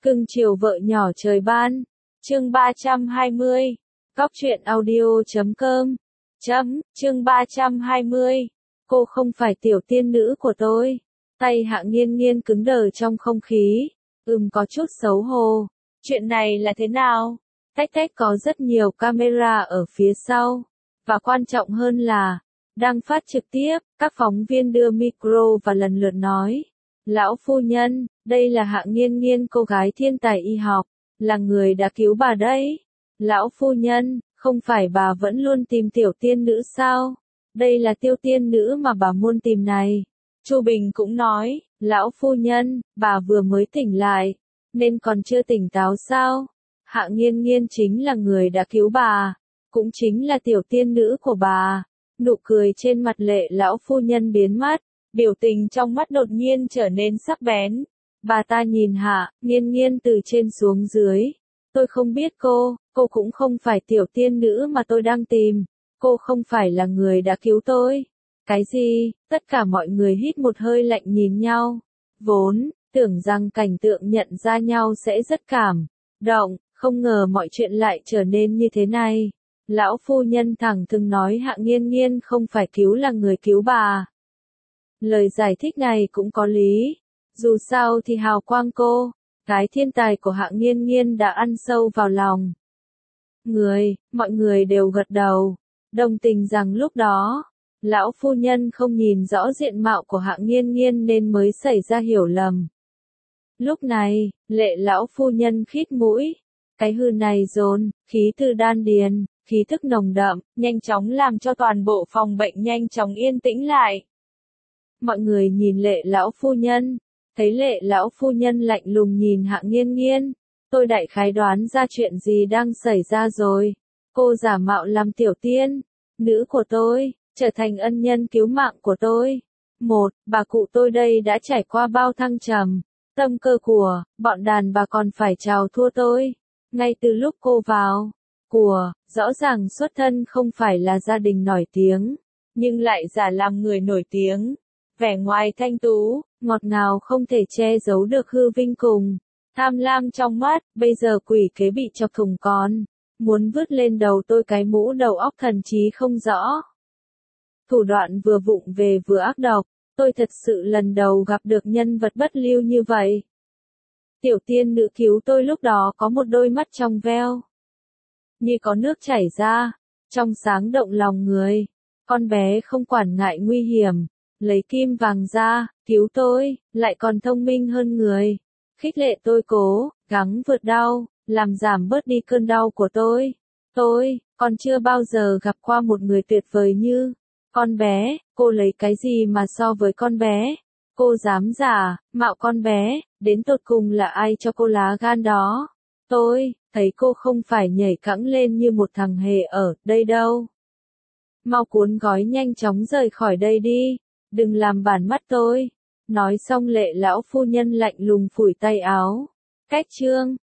Cưng chiều vợ nhỏ trời ban. Chương 320. Góc truyện audio.com. Chương 320. Cô không phải tiểu tiên nữ của tôi. Tay Hạ Nghiên Nghiên cứng đờ trong không khí. Có chút xấu hổ. Chuyện này là thế nào? Tách có rất nhiều camera ở phía sau. Và quan trọng hơn là, đang phát trực tiếp, các phóng viên đưa micro và lần lượt nói. Lão phu nhân, đây là Hạ Nghiên Nghiên, cô gái thiên tài y học, là người đã cứu bà đấy. Lão phu nhân, không phải bà vẫn luôn tìm tiểu tiên nữ sao? Đây là tiểu tiên nữ mà bà muốn tìm này. Chu Bình cũng nói, lão phu nhân, bà vừa mới tỉnh lại, nên còn chưa tỉnh táo sao? Hạ Nghiên Nghiên chính là người đã cứu bà, cũng chính là tiểu tiên nữ của bà. Nụ cười trên mặt Lệ lão phu nhân biến mất, biểu tình trong mắt đột nhiên trở nên sắc bén. Bà ta nhìn Hạ Nghiên Nghiên từ trên xuống dưới. Tôi không biết cô cũng không phải tiểu tiên nữ mà tôi đang tìm. Cô không phải là người đã cứu tôi. Cái gì? Tất cả mọi người hít một hơi lạnh nhìn nhau. Vốn tưởng rằng cảnh tượng nhận ra nhau sẽ rất cảm động, không ngờ mọi chuyện lại trở nên như thế này. Lão phu nhân thẳng thừng nói Hạ Nghiên Nghiên không phải cứu là người cứu bà. Lời giải thích này cũng có lý. Dù sao thì hào quang cô, cái thiên tài của Hạ Nghiên Nghiên đã ăn sâu vào lòng. Mọi người đều gật đầu, đồng tình rằng lúc đó, lão phu nhân không nhìn rõ diện mạo của Hạ Nghiên Nghiên nên mới xảy ra hiểu lầm. Lúc này, Lệ lão phu nhân khít mũi. Cái hư này dồn, khí từ đan điền, khí thức nồng đậm, nhanh chóng làm cho toàn bộ phòng bệnh nhanh chóng yên tĩnh lại. Mọi người nhìn Lệ lão phu nhân, thấy Lệ lão phu nhân lạnh lùng nhìn Hạ Nghiên Nghiên. Tôi đại khái đoán ra chuyện gì đang xảy ra rồi. Cô giả mạo làm tiểu tiên nữ của tôi, trở thành ân nhân cứu mạng của tôi. Bà cụ tôi đây đã trải qua bao thăng trầm, tâm cơ của bọn đàn bà còn phải chào thua tôi. Ngay từ lúc cô vào rõ ràng xuất thân không phải là gia đình nổi tiếng, nhưng lại giả làm người nổi tiếng. Vẻ ngoài thanh tú, ngọt ngào không thể che giấu được hư vinh cùng tham lam trong mắt. Bây giờ quỷ kế bị chọc thủng con, muốn vứt lên đầu tôi cái mũ đầu óc thần trí không rõ. Thủ đoạn vừa vụng về vừa ác độc, tôi thật sự lần đầu gặp được nhân vật bất lưu như vậy. Tiểu tiên nữ cứu tôi lúc đó có một đôi mắt trong veo, như có nước chảy ra, trong sáng động lòng người. Con bé không quản ngại nguy hiểm, lấy kim vàng ra, cứu tôi, lại còn thông minh hơn người. Khích lệ tôi cố gắng vượt đau, làm giảm bớt đi cơn đau của tôi. Tôi còn chưa bao giờ gặp qua một người tuyệt vời như con bé. Cô lấy cái gì mà so với con bé? Cô dám giả mạo con bé, đến tột cùng là ai cho cô lá gan đó? Tôi thấy cô không phải nhảy cẫng lên như một thằng hề ở đây đâu. Mau cuốn gói nhanh chóng rời khỏi đây đi, đừng làm bản mắt tôi. Nói xong Lệ lão phu nhân lạnh lùng phủi tay áo. Cách chương